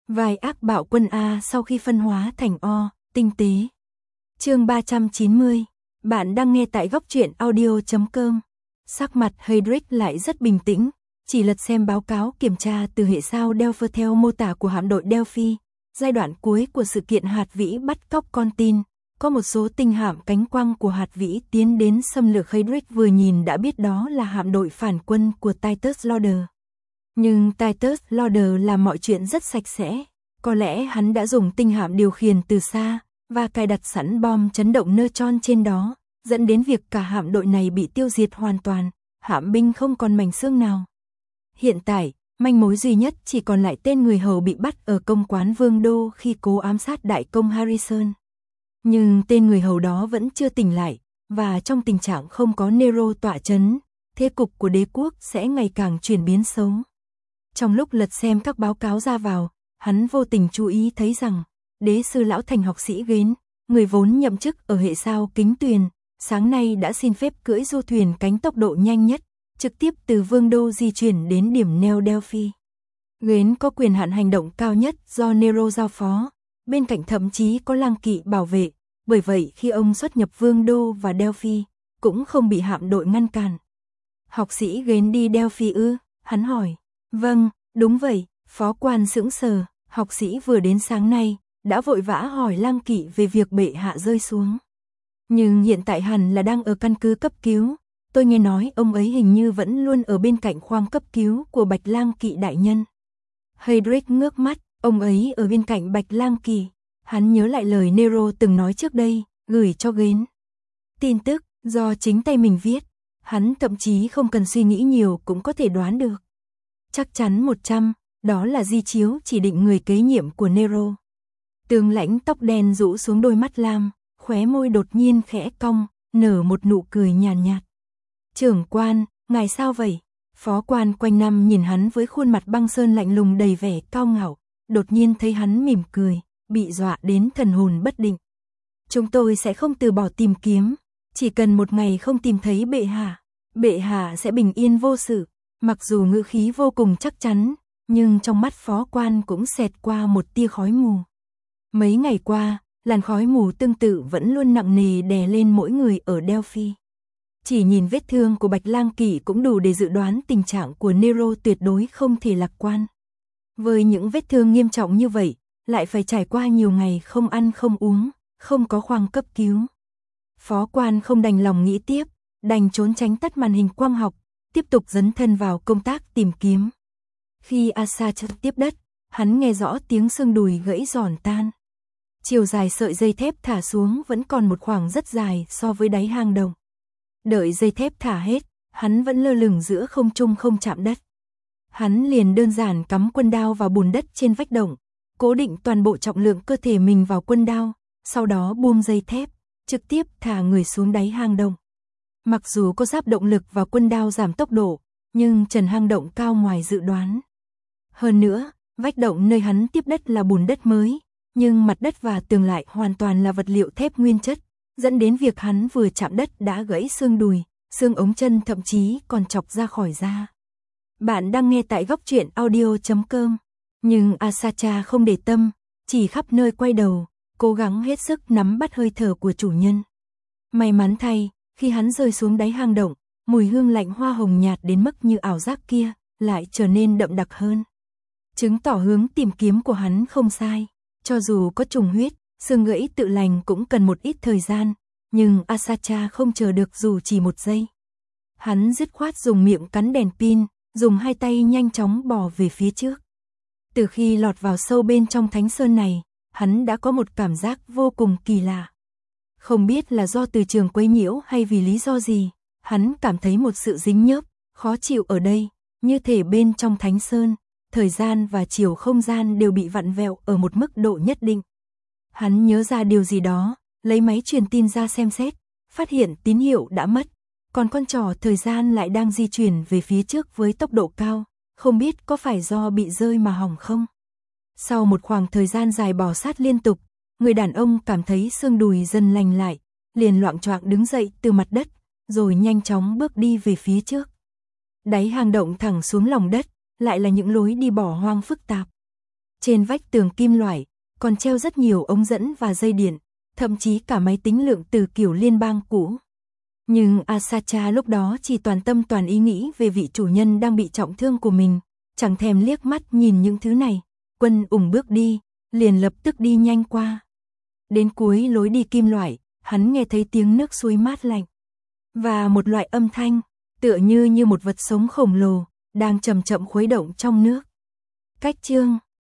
Vai ác bạo quân A sau khi phân hóa thành O, tinh tế. Chương 390. Bạn đang nghe tại góc truyện audio.com. Sắc mặt Heydrich lại rất bình tĩnh, chỉ lật xem báo cáo kiểm tra từ hệ sao Delphi theo mô tả của hạm đội Delphi. Giai đoạn cuối của sự kiện hạt vĩ bắt cóc con tin, có một số tinh hạm cánh quang của hạt vĩ tiến đến xâm lược. Heydrich vừa nhìn đã biết đó là hạm đội phản quân của Titus Lauder. Nhưng Titus Lauder làm mọi chuyện rất sạch sẽ, có lẽ hắn đã dùng tinh hạm điều khiển từ xa và cài đặt sẵn bom chấn động neutron trên đó, dẫn đến việc cả hạm đội này bị tiêu diệt hoàn toàn, hạm binh không còn mảnh xương nào. Hiện tại, manh mối duy nhất chỉ còn lại tên người hầu bị bắt ở công quán Vương Đô khi cố ám sát đại công Harrison. Nhưng tên người hầu đó vẫn chưa tỉnh lại, và trong tình trạng không có Nero tọa chấn, thế cục của đế quốc sẽ ngày càng chuyển biến xấu. Trong lúc lật xem các báo cáo ra vào, hắn vô tình chú ý thấy rằng, đế sư lão thành học sĩ Gến, người vốn nhậm chức ở hệ sao Kính Tuyền, sáng nay đã xin phép cưỡi du thuyền cánh tốc độ nhanh nhất, trực tiếp từ Vương Đô di chuyển đến điểm neo Delphi. Gến có quyền hạn hành động cao nhất do Nero giao phó, bên cạnh thậm chí có lang kỵ bảo vệ, bởi vậy khi ông xuất nhập Vương Đô và Delphi, cũng không bị hạm đội ngăn cản. Học sĩ Gến đi Delphi ư? Hắn hỏi. Vâng, đúng vậy, phó quan sững sờ, học sĩ vừa đến sáng nay, đã vội vã hỏi lang kỵ về việc bệ hạ rơi xuống. Nhưng hiện tại hẳn là đang ở căn cứ cấp cứu, tôi nghe nói ông ấy hình như vẫn luôn ở bên cạnh khoang cấp cứu của Bạch lang kỵ đại nhân. Heydrich ngước mắt, ông ấy ở bên cạnh Bạch lang kỵ, hắn nhớ lại lời Nero từng nói trước đây, gửi cho Gến. Tin tức, do chính tay mình viết, hắn thậm chí không cần suy nghĩ nhiều cũng có thể đoán được. Chắc chắn 100, đó là di chiếu chỉ định người kế nhiệm của Nero. Tướng lãnh tóc đen rũ xuống đôi mắt lam, khóe môi đột nhiên khẽ cong, nở một nụ cười nhàn nhạt. Trưởng quan, ngài sao vậy? Phó quan quanh năm nhìn hắn với khuôn mặt băng sơn lạnh lùng đầy vẻ cao ngạo, đột nhiên thấy hắn mỉm cười, bị dọa đến thần hồn bất định. Chúng tôi sẽ không từ bỏ tìm kiếm, chỉ cần một ngày không tìm thấy bệ hạ sẽ bình yên vô sự. Mặc dù ngữ khí vô cùng chắc chắn, nhưng trong mắt phó quan cũng xẹt qua một tia khói mù. Mấy ngày qua, làn khói mù tương tự vẫn luôn nặng nề đè lên mỗi người ở Delphi. Chỉ nhìn vết thương của Bạch lang kỵ cũng đủ để dự đoán tình trạng của Nero tuyệt đối không thể lạc quan. Với những vết thương nghiêm trọng như vậy, lại phải trải qua nhiều ngày không ăn không uống, không có khoang cấp cứu. Phó quan không đành lòng nghĩ tiếp, đành trốn tránh tắt màn hình quang học, tiếp tục dấn thân vào công tác tìm kiếm. Khi Asach tiếp đất, hắn nghe rõ tiếng xương đùi gãy giòn tan. Chiều dài sợi dây thép thả xuống vẫn còn một khoảng rất dài so với đáy hang động. Đợi dây thép thả hết, hắn vẫn lơ lửng giữa không trung không chạm đất. Hắn liền đơn giản cắm quân đao vào bùn đất trên vách động, cố định toàn bộ trọng lượng cơ thể mình vào quân đao, sau đó buông dây thép, trực tiếp thả người xuống đáy hang động. Mặc dù có giáp động lực và quân đao giảm tốc độ, nhưng trần hang động cao ngoài dự đoán. Hơn nữa, vách động nơi hắn tiếp đất là bùn đất mới, nhưng mặt đất và tường lại hoàn toàn là vật liệu thép nguyên chất, dẫn đến việc hắn vừa chạm đất đã gãy xương đùi, xương ống chân thậm chí còn chọc ra khỏi da. Bạn đang nghe tại góc truyện audio.com, nhưng Asacha không để tâm, chỉ khắp nơi quay đầu, cố gắng hết sức nắm bắt hơi thở của chủ nhân. May mắn thay, khi hắn rơi xuống đáy hang động, mùi hương lạnh hoa hồng nhạt đến mức như ảo giác kia, lại trở nên đậm đặc hơn. Chứng tỏ hướng tìm kiếm của hắn không sai, cho dù có trùng huyết, xương gãy tự lành cũng cần một ít thời gian, nhưng Asacha không chờ được dù chỉ một giây. Hắn dứt khoát dùng miệng cắn đèn pin, dùng hai tay nhanh chóng bò về phía trước. Từ khi lọt vào sâu bên trong thánh sơn này, hắn đã có một cảm giác vô cùng kỳ lạ. Không biết là do từ trường quấy nhiễu hay vì lý do gì, hắn cảm thấy một sự dính nhớp, khó chịu ở đây, như thể bên trong thánh sơn, thời gian và chiều không gian đều bị vặn vẹo ở một mức độ nhất định. Hắn nhớ ra điều gì đó, lấy máy truyền tin ra xem xét, phát hiện tín hiệu đã mất, còn con trỏ thời gian lại đang di chuyển về phía trước với tốc độ cao, không biết có phải do bị rơi mà hỏng không. Sau một khoảng thời gian dài bò sát liên tục, người đàn ông cảm thấy xương đùi dần lành lại, liền loạng choạng đứng dậy từ mặt đất, rồi nhanh chóng bước đi về phía trước. Đáy hang động thẳng xuống lòng đất, lại là những lối đi bỏ hoang phức tạp. Trên vách tường kim loại, còn treo rất nhiều ống dẫn và dây điện, thậm chí cả máy tính lượng từ kiểu liên bang cũ. Nhưng Asacha lúc đó chỉ toàn tâm toàn ý nghĩ về vị chủ nhân đang bị trọng thương của mình, chẳng thèm liếc mắt nhìn những thứ này. Quân ủng bước đi, liền lập tức đi nhanh qua. Đến cuối lối đi kim loại, hắn nghe thấy tiếng nước suối mát lạnh. Và một loại âm thanh, tựa như một vật sống khổng lồ, đang chậm chậm khuấy động trong nước. Cách chương